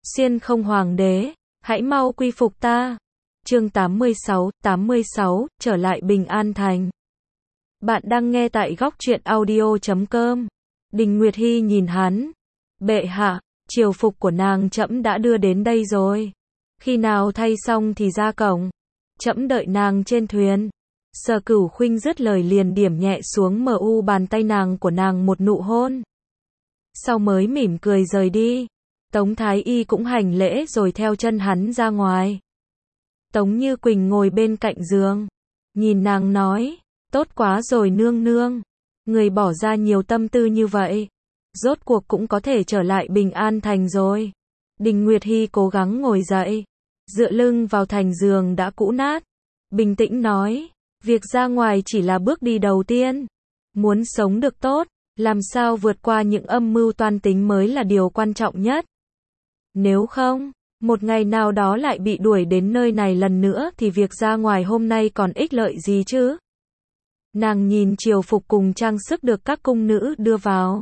Xiên không hoàng đế, hãy mau quy phục ta. Chương 86, trở lại Bình An Thành. Bạn đang nghe tại góc truyện audio.com. Đình Nguyệt Hi nhìn hắn. Bệ hạ, triều phục của nàng trẫm đã đưa đến đây rồi. Khi nào thay xong thì ra cổng. Trẫm đợi nàng trên thuyền. Sở Cửu Khuynh dứt lời liền điểm nhẹ xuống mu bàn tay nàng của nàng một nụ hôn. Sau mới mỉm cười rời đi. Tống Thái Y cũng hành lễ rồi theo chân hắn ra ngoài. Tống Như Quỳnh ngồi bên cạnh giường. Nhìn nàng nói, tốt quá rồi nương nương. Người bỏ ra nhiều tâm tư như vậy. Rốt cuộc cũng có thể trở lại Bình An Thành rồi. Đình Nguyệt Hi cố gắng ngồi dậy. Dựa lưng vào thành giường đã cũ nát. Bình tĩnh nói, việc ra ngoài chỉ là bước đi đầu tiên. Muốn sống được tốt, làm sao vượt qua những âm mưu toan tính mới là điều quan trọng nhất. Nếu không, một ngày nào đó lại bị đuổi đến nơi này lần nữa thì việc ra ngoài hôm nay còn ích lợi gì chứ? Nàng nhìn triều phục cùng trang sức được các cung nữ đưa vào.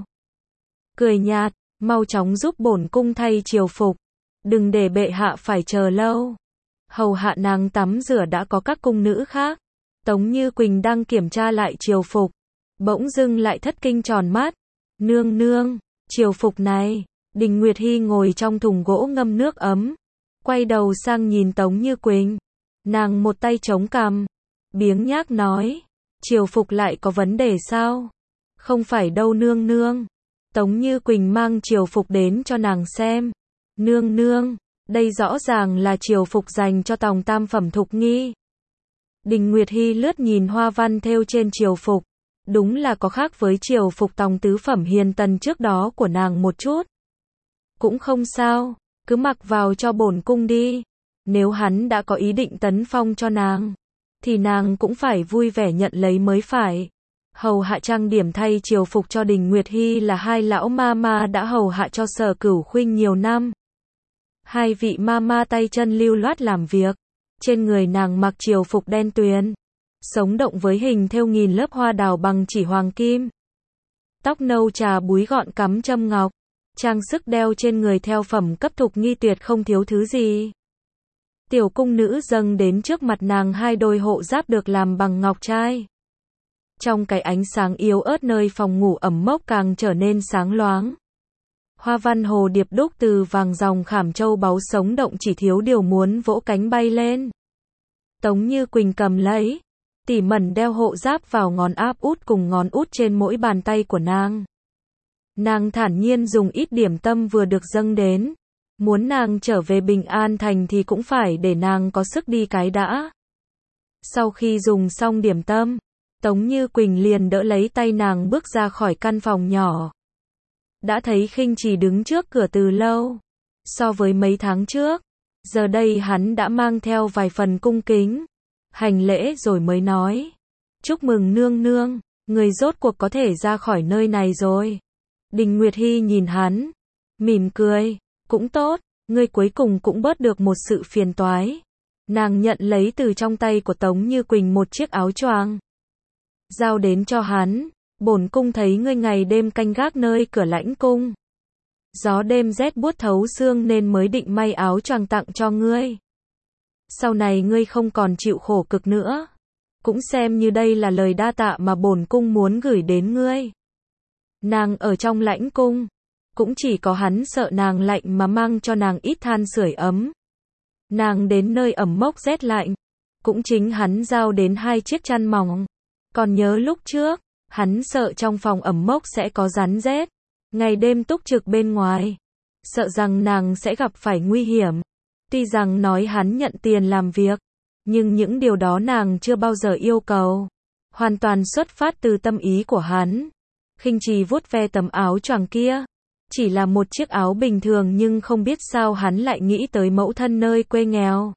Cười nhạt, mau chóng giúp bổn cung thay triều phục. Đừng để bệ hạ phải chờ lâu. Hầu hạ nàng tắm rửa đã có các cung nữ khác. Tống Như Quỳnh đang kiểm tra lại triều phục. Bỗng dưng lại thất kinh tròn mắt. Nương nương, triều phục này. Đình Nguyệt Hi ngồi trong thùng gỗ ngâm nước ấm. Quay đầu sang nhìn Tống Như Quỳnh. Nàng một tay chống cằm. Biếng nhác nói. Triều phục lại có vấn đề sao? Không phải đâu nương nương. Tống Như Quỳnh mang triều phục đến cho nàng xem. Nương nương, đây rõ ràng là triều phục dành cho tòng tam phẩm thục nghi. Đình Nguyệt Hi lướt nhìn hoa văn thêu trên triều phục. Đúng là có khác với triều phục tòng tứ phẩm hiền tần trước đó của nàng một chút. Cũng không sao, cứ mặc vào cho bổn cung đi. Nếu hắn đã có ý định tấn phong cho nàng, thì nàng cũng phải vui vẻ nhận lấy mới phải. Hầu hạ trang điểm thay triều phục cho Đình Nguyệt Hi là hai lão ma đã hầu hạ cho Sở Cửu Khuynh nhiều năm. Hai vị ma tay chân lưu loát làm việc. Trên người nàng mặc triều phục đen tuyền, sống động với hình thêu nghìn lớp hoa đào bằng chỉ hoàng kim. Tóc nâu trà búi gọn cắm châm ngọc. Trang sức đeo trên người theo phẩm cấp thục nghi tuyệt không thiếu thứ gì. Tiểu cung nữ dâng đến trước mặt nàng hai đôi hộ giáp được làm bằng ngọc trai. Trong cái ánh sáng yếu ớt nơi phòng ngủ ẩm mốc càng trở nên sáng loáng. Hoa văn hồ điệp đúc từ vàng ròng khảm châu báu sống động chỉ thiếu điều muốn vỗ cánh bay lên. Tống Như Quỳnh cầm lấy, tỉ mẩn đeo hộ giáp vào ngón áp út cùng ngón út trên mỗi bàn tay của nàng. Nàng thản nhiên dùng ít điểm tâm vừa được dâng đến. Muốn nàng trở về Bình An Thành thì cũng phải để nàng có sức đi cái đã. Sau khi dùng xong điểm tâm, Tống Như Quỳnh liền đỡ lấy tay nàng bước ra khỏi căn phòng nhỏ. Đã thấy Khinh Trì đứng trước cửa từ lâu. So với mấy tháng trước, giờ đây hắn đã mang theo vài phần cung kính. Hành lễ rồi mới nói. Chúc mừng nương nương, người rốt cuộc có thể ra khỏi nơi này rồi. Đình Nguyệt Hi nhìn hắn, mỉm cười, cũng tốt, ngươi cuối cùng cũng bớt được một sự phiền toái. Nàng nhận lấy từ trong tay của Tống Như Quỳnh một chiếc áo choàng, giao đến cho hắn. Bổn cung thấy ngươi ngày đêm canh gác nơi cửa lãnh cung. Gió đêm rét buốt thấu xương nên mới định may áo choàng tặng cho ngươi. Sau này ngươi không còn chịu khổ cực nữa. Cũng xem như đây là lời đa tạ mà bổn cung muốn gửi đến ngươi. Nàng ở trong lãnh cung, cũng chỉ có hắn sợ nàng lạnh mà mang cho nàng ít than sưởi ấm. Nàng đến nơi ẩm mốc rét lạnh, cũng chính hắn giao đến hai chiếc chăn mỏng. Còn nhớ lúc trước, hắn sợ trong phòng ẩm mốc sẽ có rắn rết, ngày đêm túc trực bên ngoài, sợ rằng nàng sẽ gặp phải nguy hiểm. Tuy rằng nói hắn nhận tiền làm việc, nhưng những điều đó nàng chưa bao giờ yêu cầu, hoàn toàn xuất phát từ tâm ý của hắn. Khinh Trì vuốt ve tấm áo choàng kia, chỉ là một chiếc áo bình thường nhưng không biết sao hắn lại nghĩ tới mẫu thân nơi quê nghèo.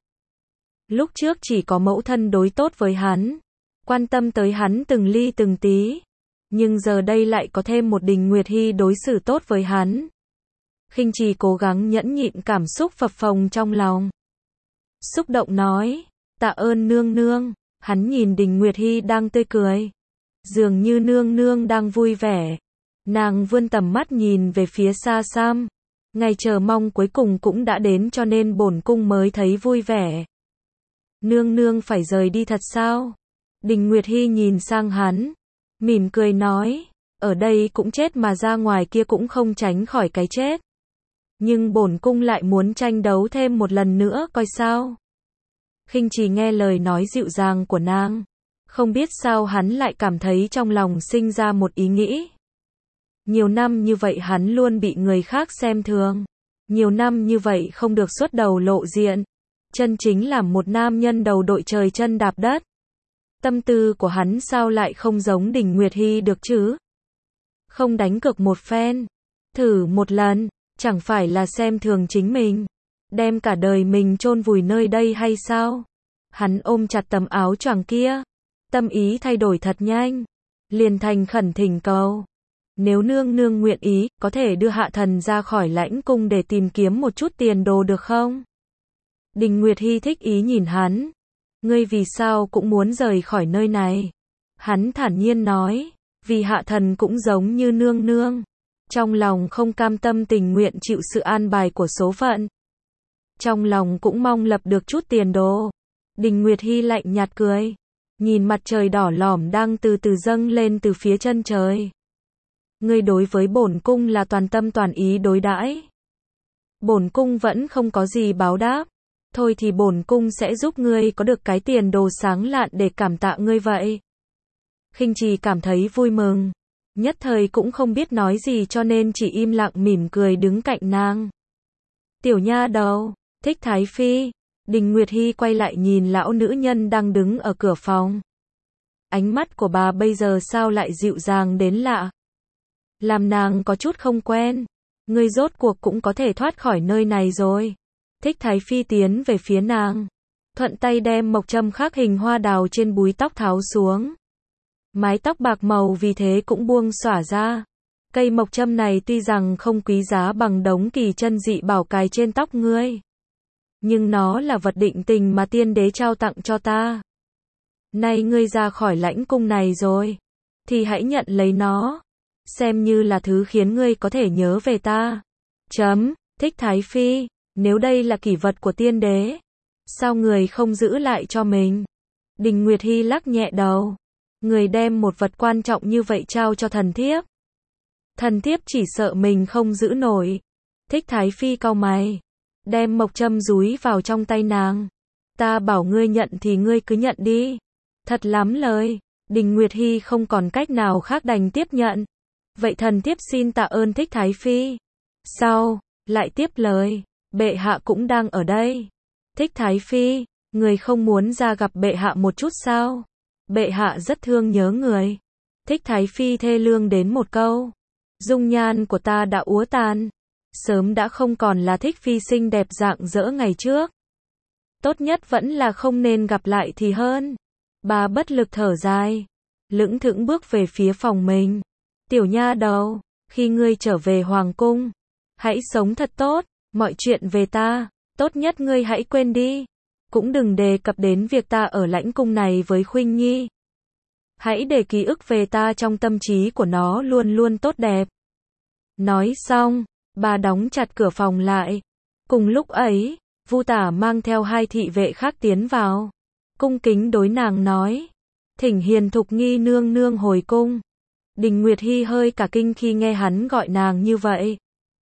Lúc trước chỉ có mẫu thân đối tốt với hắn, quan tâm tới hắn từng ly từng tí, nhưng giờ đây lại có thêm một Đình Nguyệt Hi đối xử tốt với hắn. Khinh Trì cố gắng nhẫn nhịn cảm xúc phập phồng trong lòng. Xúc động nói, tạ ơn nương nương. Hắn nhìn Đình Nguyệt Hi đang tươi cười. Dường như nương nương đang vui vẻ. Nàng vươn tầm mắt nhìn về phía xa xăm. Ngày chờ mong cuối cùng cũng đã đến cho nên bổn cung mới thấy vui vẻ. Nương nương phải rời đi thật sao? Đình Nguyệt Hi nhìn sang hắn, mỉm cười nói, ở đây cũng chết mà ra ngoài kia cũng không tránh khỏi cái chết. Nhưng bổn cung lại muốn tranh đấu thêm một lần nữa coi sao. Khinh Trì nghe lời nói dịu dàng của nàng, không biết sao hắn lại cảm thấy trong lòng sinh ra một ý nghĩ. Nhiều năm như vậy hắn luôn bị người khác xem thường. Nhiều năm như vậy không được xuất đầu lộ diện. Chân chính làm một nam nhân đầu đội trời chân đạp đất. Tâm tư của hắn sao lại không giống Đình Nguyệt Hi được chứ? Không đánh cược một phen, thử một lần, chẳng phải là xem thường chính mình, đem cả đời mình chôn vùi nơi đây hay sao? Hắn ôm chặt tấm áo choàng kia, tâm ý thay đổi thật nhanh, liền thành khẩn thỉnh cầu. Nếu nương nương nguyện ý, có thể đưa hạ thần ra khỏi lãnh cung để tìm kiếm một chút tiền đồ được không? Đình Nguyệt Hi thích ý nhìn hắn. Ngươi vì sao cũng muốn rời khỏi nơi này? Hắn thản nhiên nói, vì hạ thần cũng giống như nương nương. Trong lòng không cam tâm tình nguyện chịu sự an bài của số phận. Trong lòng cũng mong lập được chút tiền đồ. Đình Nguyệt Hi lạnh nhạt cười, nhìn mặt trời đỏ lòm đang từ từ dâng lên từ phía chân trời. Ngươi đối với bổn cung là toàn tâm toàn ý đối đãi. Bổn cung vẫn không có gì báo đáp. Thôi thì bổn cung sẽ giúp ngươi có được cái tiền đồ sáng lạn để cảm tạ ngươi vậy. Khinh Trì cảm thấy vui mừng, nhất thời cũng không biết nói gì cho nên chỉ im lặng mỉm cười đứng cạnh nàng. Tiểu nha đầu, thích Thái Phi. Đình Nguyệt Hi quay lại nhìn lão nữ nhân đang đứng ở cửa phòng. Ánh mắt của bà bây giờ sao lại dịu dàng đến lạ. Làm nàng có chút không quen. Ngươi rốt cuộc cũng có thể thoát khỏi nơi này rồi. Thích Thái Phi tiến về phía nàng, thuận tay đem mộc châm khắc hình hoa đào trên búi tóc tháo xuống. Mái tóc bạc màu vì thế cũng buông xõa ra. Cây mộc châm này tuy rằng không quý giá bằng đống kỳ chân dị bảo cài trên tóc ngươi, nhưng nó là vật định tình mà tiên đế trao tặng cho ta. Nay ngươi ra khỏi lãnh cung này rồi, thì hãy nhận lấy nó, xem như là thứ khiến ngươi có thể nhớ về ta. Thích Thái Phi, nếu đây là kỷ vật của tiên đế, sao người không giữ lại cho mình? Đình Nguyệt Hi lắc nhẹ đầu. Người đem một vật quan trọng như vậy trao cho thần thiếp. Thần thiếp chỉ sợ mình không giữ nổi. Thích Thái Phi cau mày, đem mộc châm dúi vào trong tay nàng. Ta bảo ngươi nhận thì ngươi cứ nhận đi. Thật lắm lời. Đình Nguyệt Hi không còn cách nào khác đành tiếp nhận. Vậy thần thiếp xin tạ ơn Thích Thái Phi. Sau, lại tiếp lời. Bệ hạ cũng đang ở đây. Thích Thái Phi, người không muốn ra gặp bệ hạ một chút sao? Bệ hạ rất thương nhớ người. Thích Thái Phi thê lương đến một câu. Dung nhan của ta đã úa tàn. Sớm đã không còn là Thích Phi xinh đẹp rạng rỡ ngày trước. Tốt nhất vẫn là không nên gặp lại thì hơn. Bà bất lực thở dài, lững thững bước về phía phòng mình. Tiểu nha đầu, khi ngươi trở về hoàng cung, hãy sống thật tốt. Mọi chuyện về ta, tốt nhất ngươi hãy quên đi. Cũng đừng đề cập đến việc ta ở lãnh cung này với Khuynh Nhi. Hãy để ký ức về ta trong tâm trí của nó luôn luôn tốt đẹp. Nói xong, bà đóng chặt cửa phòng lại. Cùng lúc ấy, Vu Tả mang theo hai thị vệ khác tiến vào. Cung kính đối nàng nói, thỉnh Hiền Thục Nghi nương nương hồi cung. Đình Nguyệt Hi hơi cả kinh khi nghe hắn gọi nàng như vậy.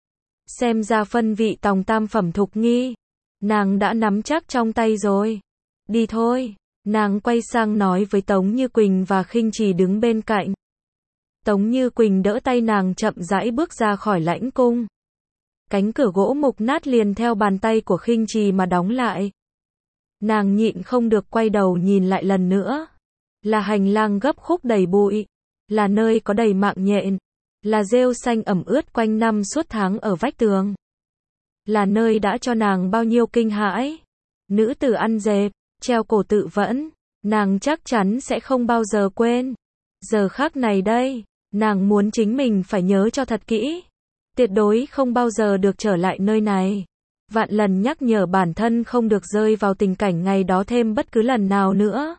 Xem ra phân vị tòng tam phẩm Thục Nghi, nàng đã nắm chắc trong tay rồi. Đi thôi. Nàng quay sang nói với Tống Như Quỳnh và Khinh Trì đứng bên cạnh. Tống Như Quỳnh đỡ tay nàng chậm rãi bước ra khỏi lãnh cung. Cánh cửa gỗ mục nát liền theo bàn tay của Khinh Trì mà đóng lại. Nàng nhịn không được quay đầu nhìn lại lần nữa. Là hành lang gấp khúc đầy bụi, là nơi có đầy mạng nhện, là rêu xanh ẩm ướt quanh năm suốt tháng ở vách tường. Là nơi đã cho nàng bao nhiêu kinh hãi. Nữ tử ăn dẹp, treo cổ tự vẫn, nàng chắc chắn sẽ không bao giờ quên. Giờ khắc này đây, nàng muốn chính mình phải nhớ cho thật kỹ. Tuyệt đối không bao giờ được trở lại nơi này. Vạn lần nhắc nhở bản thân không được rơi vào tình cảnh ngày đó thêm bất cứ lần nào nữa.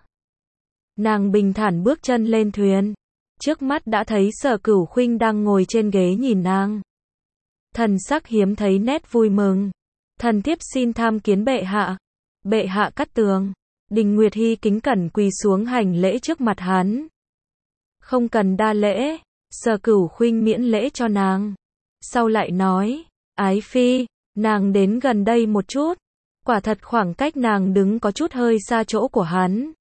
Nàng bình thản bước chân lên thuyền. Trước mắt đã thấy Sở Cửu Khuynh đang ngồi trên ghế nhìn nàng. thần sắc hiếm thấy nét vui mừng. Thần thiếp xin tham kiến bệ hạ. Bệ hạ cắt tường. Đình Nguyệt Hi kính cẩn quỳ xuống hành lễ trước mặt hắn. Không cần đa lễ, Sở Cửu Khuynh miễn lễ cho nàng. Sau lại nói, ái phi, nàng đến gần đây một chút. Quả thật khoảng cách nàng đứng có chút hơi xa chỗ của hắn.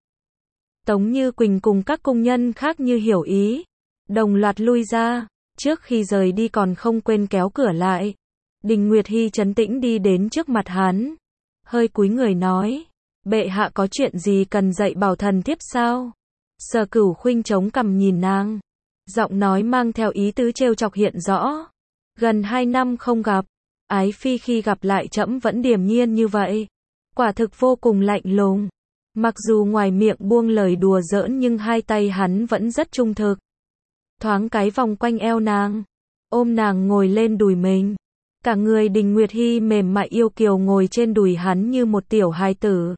Tống Như Quỳnh cùng các cung nhân khác như hiểu ý, đồng loạt lui ra, trước khi rời đi còn không quên kéo cửa lại. Đình Nguyệt Hi trấn tĩnh đi đến trước mặt hắn, hơi cúi người nói, bệ hạ có chuyện gì cần dạy bảo thần thiếp sao? Sở Cửu Khuynh chống cằm nhìn nàng, giọng nói mang theo ý tứ trêu chọc hiện rõ. Gần 2 năm không gặp, ái phi khi gặp lại trẫm vẫn điềm nhiên như vậy, quả thực vô cùng lạnh lùng. Mặc dù ngoài miệng buông lời đùa giỡn nhưng hai tay hắn vẫn rất trung thực. Thoáng cái vòng quanh eo nàng, ôm nàng ngồi lên đùi mình. Cả người Đình Nguyệt Hi mềm mại yêu kiều ngồi trên đùi hắn như một tiểu hài tử.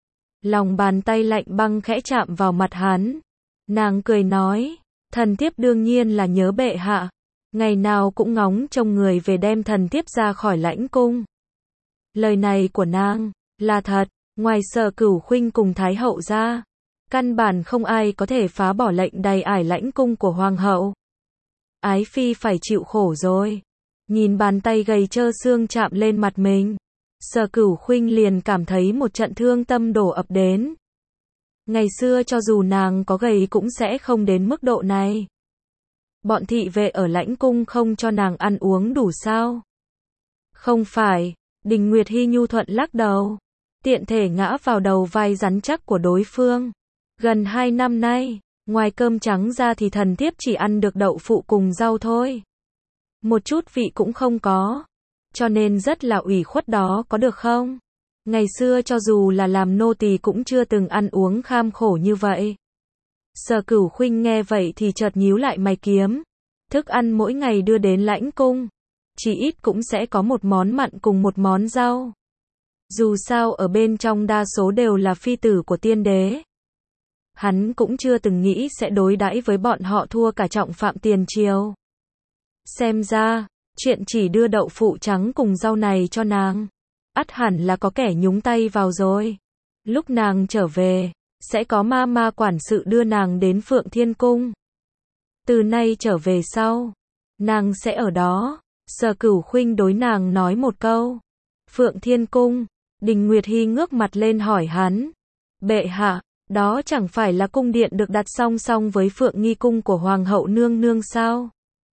Lòng bàn tay lạnh băng khẽ chạm vào mặt hắn. Nàng cười nói, thần thiếp đương nhiên là nhớ bệ hạ. Ngày nào cũng ngóng trông người về đem thần thiếp ra khỏi lãnh cung. Lời này của nàng là thật, ngoài Sở Cửu Khuynh cùng Thái hậu ra, căn bản không ai có thể phá bỏ lệnh đày ải lãnh cung của hoàng hậu. Ái phi phải chịu khổ rồi. Nhìn bàn tay gầy trơ xương chạm lên mặt mình, Sở Cửu Khuynh liền cảm thấy một trận thương tâm đổ ập đến. Ngày xưa cho dù nàng có gầy cũng sẽ không đến mức độ này. Bọn thị vệ ở lãnh cung không cho nàng ăn uống đủ sao? Không phải, Đình Nguyệt Hi nhu thuận lắc đầu, tiện thể ngã vào đầu vai rắn chắc của đối phương. Gần 2 năm nay, ngoài cơm trắng ra thì thần thiếp chỉ ăn được đậu phụ cùng rau thôi. Một chút vị cũng không có, cho nên rất là ủy khuất đó có được không? Ngày xưa cho dù là làm nô tỳ cũng chưa từng ăn uống kham khổ như vậy. Sở Cửu Khuynh nghe vậy thì chợt nhíu lại mày kiếm. Thức ăn mỗi ngày đưa đến lãnh cung, chỉ ít cũng sẽ có một món mặn cùng một món rau. Dù sao ở bên trong đa số đều là phi tử của tiên đế. Hắn cũng chưa từng nghĩ sẽ đối đãi với bọn họ thua cả trọng phạm tiền triều. Xem ra, chuyện chỉ đưa đậu phụ trắng cùng rau này cho nàng, ắt hẳn là có kẻ nhúng tay vào rồi. Lúc nàng trở về, sẽ có ma quản sự đưa nàng đến Phượng Thiên Cung. Từ nay trở về sau, nàng sẽ ở đó. Sở Cửu Khuynh đối nàng nói một câu. Phượng Thiên Cung. Đình Nguyệt Hi ngước mặt lên hỏi hắn. Bệ hạ, đó chẳng phải là cung điện được đặt song song với Phượng Nghi Cung của Hoàng hậu nương nương sao?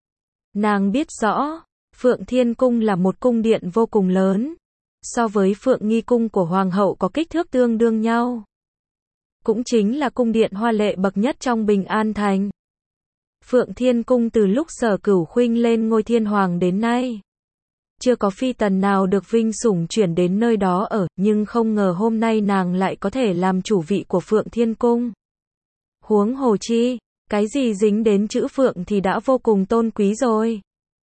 Nàng biết rõ, Phượng Thiên Cung là một cung điện vô cùng lớn. So với Phượng Nghi Cung của Hoàng hậu có kích thước tương đương nhau. Cũng chính là cung điện hoa lệ bậc nhất trong Bình An Thành. Phượng Thiên Cung từ lúc Sở Cửu Khuynh lên ngôi thiên hoàng đến nay, chưa có phi tần nào được vinh sủng chuyển đến nơi đó ở, nhưng không ngờ hôm nay nàng lại có thể làm chủ vị của Phượng Thiên Cung. Huống hồ chi, cái gì dính đến chữ Phượng thì đã vô cùng tôn quý rồi.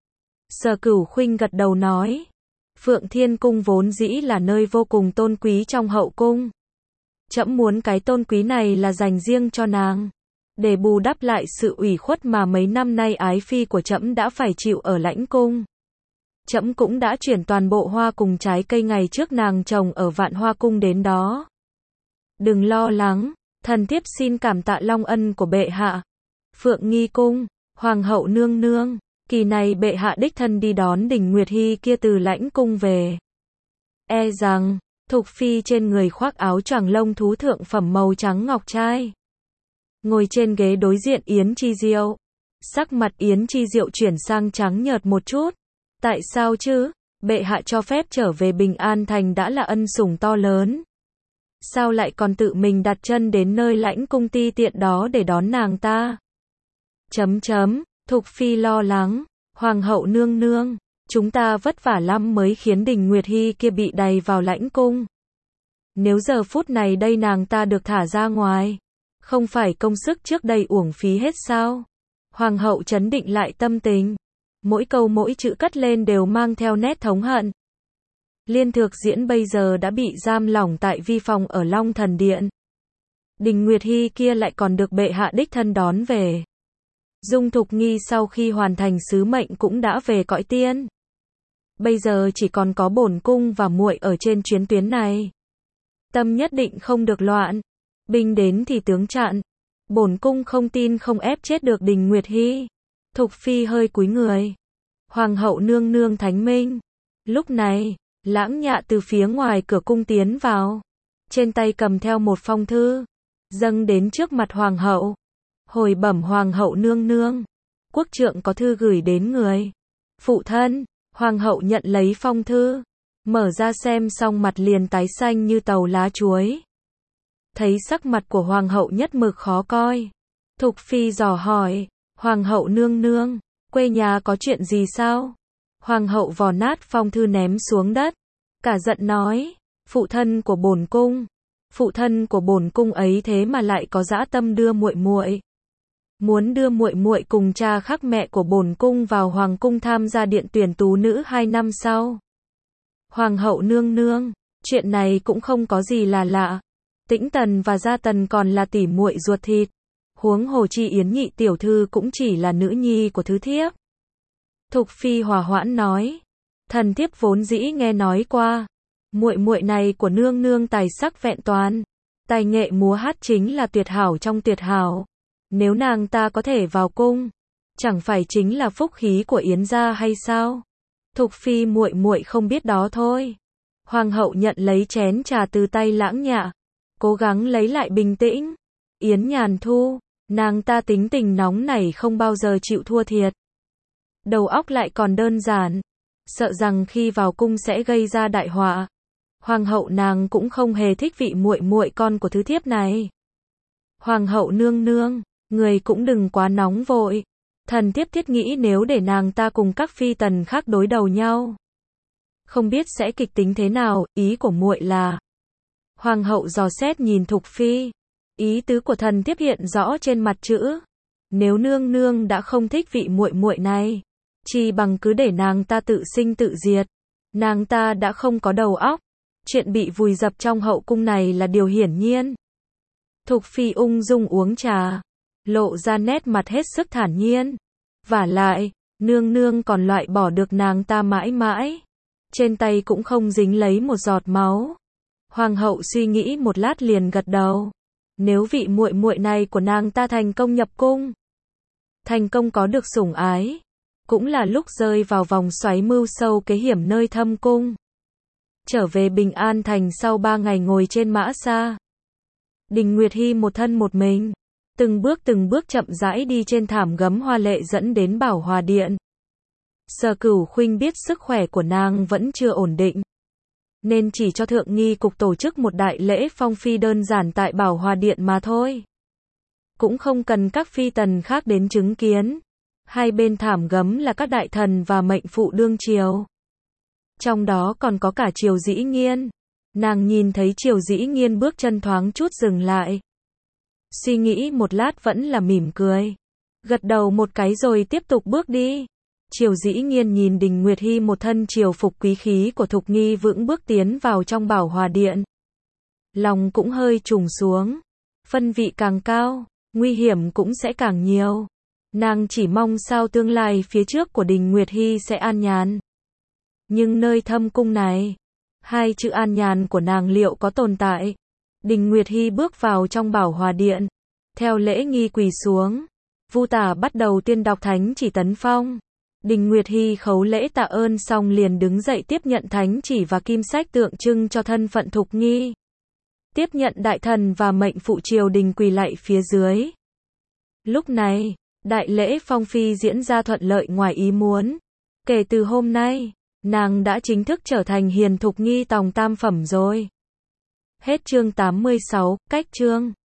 Sở Cửu Khuynh gật đầu nói, Phượng Thiên Cung vốn dĩ là nơi vô cùng tôn quý trong hậu cung. Trẫm muốn cái tôn quý này là dành riêng cho nàng, để bù đắp lại sự ủy khuất mà mấy năm nay ái phi của trẫm đã phải chịu ở lãnh cung. Trẫm cũng đã chuyển toàn bộ hoa cùng trái cây ngày trước nàng trồng ở Vạn Hoa Cung đến đó. Đừng lo lắng, thần thiếp xin cảm tạ long ân của bệ hạ. Phượng Nghi Cung, Hoàng hậu nương nương, kỳ này bệ hạ đích thân đi đón Đình Nguyệt Hi kia từ lãnh cung về. E rằng, Thục Phi trên người khoác áo choàng lông thú thượng phẩm màu trắng ngọc trai. Ngồi trên ghế đối diện Yến Chi Diệu. Sắc mặt Yến Chi Diệu chuyển sang trắng nhợt một chút. Tại sao chứ? Bệ hạ cho phép trở về Bình An Thành đã là ân sủng to lớn. Sao lại còn tự mình đặt chân đến nơi lãnh cung ti tiện đó để đón nàng ta? Thục Phi lo lắng. Hoàng hậu nương nương, chúng ta vất vả lắm mới khiến Đình Nguyệt Hi kia bị đày vào lãnh cung. Nếu giờ phút này đây nàng ta được thả ra ngoài, không phải công sức trước đây uổng phí hết sao? Hoàng hậu trấn định lại tâm tình. Mỗi câu mỗi chữ cất lên đều mang theo nét thống hận. Liên Thược Diễn bây giờ đã bị giam lỏng tại vi phòng ở Long Thần Điện. Đình Nguyệt Hi kia lại còn được bệ hạ đích thân đón về. Dung Thục Nghi sau khi hoàn thành sứ mệnh cũng đã về cõi tiên. Bây giờ chỉ còn có bổn cung và muội ở trên chuyến tuyến này. Tâm nhất định không được loạn. Binh đến thì tướng chặn. Bổn cung không tin không ép chết được Đình Nguyệt Hi. Thục Phi hơi cúi người. Hoàng hậu nương nương thánh minh. Lúc này, Lãng Nhạ từ phía ngoài cửa cung tiến vào. Trên tay cầm theo một phong thư. Dâng đến trước mặt hoàng hậu. Hồi bẩm hoàng hậu nương nương. Quốc trượng có thư gửi đến người. Phụ thân. Hoàng hậu nhận lấy phong thư. Mở ra xem xong mặt liền tái xanh như tàu lá chuối. Thấy sắc mặt của hoàng hậu nhất mực khó coi. Thục Phi dò hỏi. Hoàng hậu nương nương. Quê nhà có chuyện gì sao? Hoàng hậu vò nát phong thư ném xuống đất. Cả giận nói. Phụ thân của bổn cung. Phụ thân của bổn cung ấy thế mà lại có dã tâm đưa muội muội. Muốn đưa muội muội cùng cha khác mẹ của bổn cung vào hoàng cung tham gia điện tuyển tú nữ 2 năm sau. Hoàng hậu nương nương, chuyện này cũng không có gì là lạ. Tĩnh Tần và Gia Tần còn là tỷ muội ruột thịt. Huống hồ chi Yến nhị tiểu thư cũng chỉ là nữ nhi của thứ thiếp. Thục Phi hòa hoãn nói. Thần thiếp vốn dĩ nghe nói qua. Muội muội này của nương nương tài sắc vẹn toàn. Tài nghệ múa hát chính là tuyệt hảo trong tuyệt hảo. Nếu nàng ta có thể vào cung, chẳng phải chính là phúc khí của Yến gia hay sao? Thục Phi muội muội không biết đó thôi. Hoàng hậu nhận lấy chén trà từ tay Lãng Nhạ, cố gắng lấy lại bình tĩnh. Yến Nhàn Thu, nàng ta tính tình nóng nảy không bao giờ chịu thua thiệt. Đầu óc lại còn đơn giản, sợ rằng khi vào cung sẽ gây ra đại họa. Hoàng hậu nàng cũng không hề thích vị muội muội con của thứ thiếp này. Hoàng hậu nương nương, người cũng đừng quá nóng vội. Thần thiếp thiết nghĩ nếu để nàng ta cùng các phi tần khác đối đầu nhau, không biết sẽ kịch tính thế nào, ý của muội là. Hoàng hậu dò xét nhìn Thục Phi. Ý tứ của thần thiếp hiện rõ trên mặt chữ. Nếu nương nương đã không thích vị muội muội này, chi bằng cứ để nàng ta tự sinh tự diệt. Nàng ta đã không có đầu óc. Chuyện bị vùi dập trong hậu cung này là điều hiển nhiên. Thục Phi ung dung uống trà, lộ ra nét mặt hết sức thản nhiên. Vả lại, nương nương còn loại bỏ được nàng ta mãi mãi. Trên tay cũng không dính lấy một giọt máu. Hoàng hậu suy nghĩ một lát liền gật đầu. Nếu vị muội muội này của nàng ta thành công nhập cung, thành công có được sủng ái, cũng là lúc rơi vào vòng xoáy mưu sâu kế hiểm nơi thâm cung. Trở về Bình An Thành sau 3 ngày ngồi trên mã xa. Đình Nguyệt Hi một thân một mình, từng bước chậm rãi đi trên thảm gấm hoa lệ dẫn đến Bảo Hòa Điện. Sở Cửu Khuynh biết sức khỏe của nàng vẫn chưa ổn định, nên chỉ cho Thượng Nghi Cục tổ chức một đại lễ phong phi đơn giản tại Bảo Hòa Điện mà thôi. Cũng không cần các phi tần khác đến chứng kiến. Hai bên thảm gấm là các đại thần và mệnh phụ đương triều. Trong đó còn có cả Triều Dĩ Nghiên. Nàng nhìn thấy Triều Dĩ Nghiên bước chân thoáng chút dừng lại. Suy nghĩ một lát vẫn là mỉm cười. Gật đầu một cái rồi tiếp tục bước đi. Triều Dĩ Nghiên nhìn Đình Nguyệt Hi một thân triều phục quý khí của Thục Nghi vững bước tiến vào trong Bảo Hòa Điện. Lòng cũng hơi trùng xuống. Phân vị càng cao, nguy hiểm cũng sẽ càng nhiều. Nàng chỉ mong sao tương lai phía trước của Đình Nguyệt Hi sẽ an nhàn. Nhưng nơi thâm cung này, hai chữ an nhàn của nàng liệu có tồn tại? Đình Nguyệt Hi bước vào trong Bảo Hòa Điện, theo lễ nghi quỳ xuống. Vu Tả bắt đầu tuyên đọc thánh chỉ tấn phong. Đình Nguyệt Hi khấu lễ tạ ơn xong liền đứng dậy tiếp nhận thánh chỉ và kim sách tượng trưng cho thân phận Thục Nghi. Tiếp nhận đại thần và mệnh phụ triều đình quỳ lạy phía dưới. Lúc này, đại lễ phong phi diễn ra thuận lợi ngoài ý muốn. Kể từ hôm nay, nàng đã chính thức trở thành hiền Thục Nghi tòng tam phẩm rồi. Hết chương 86, cách chương.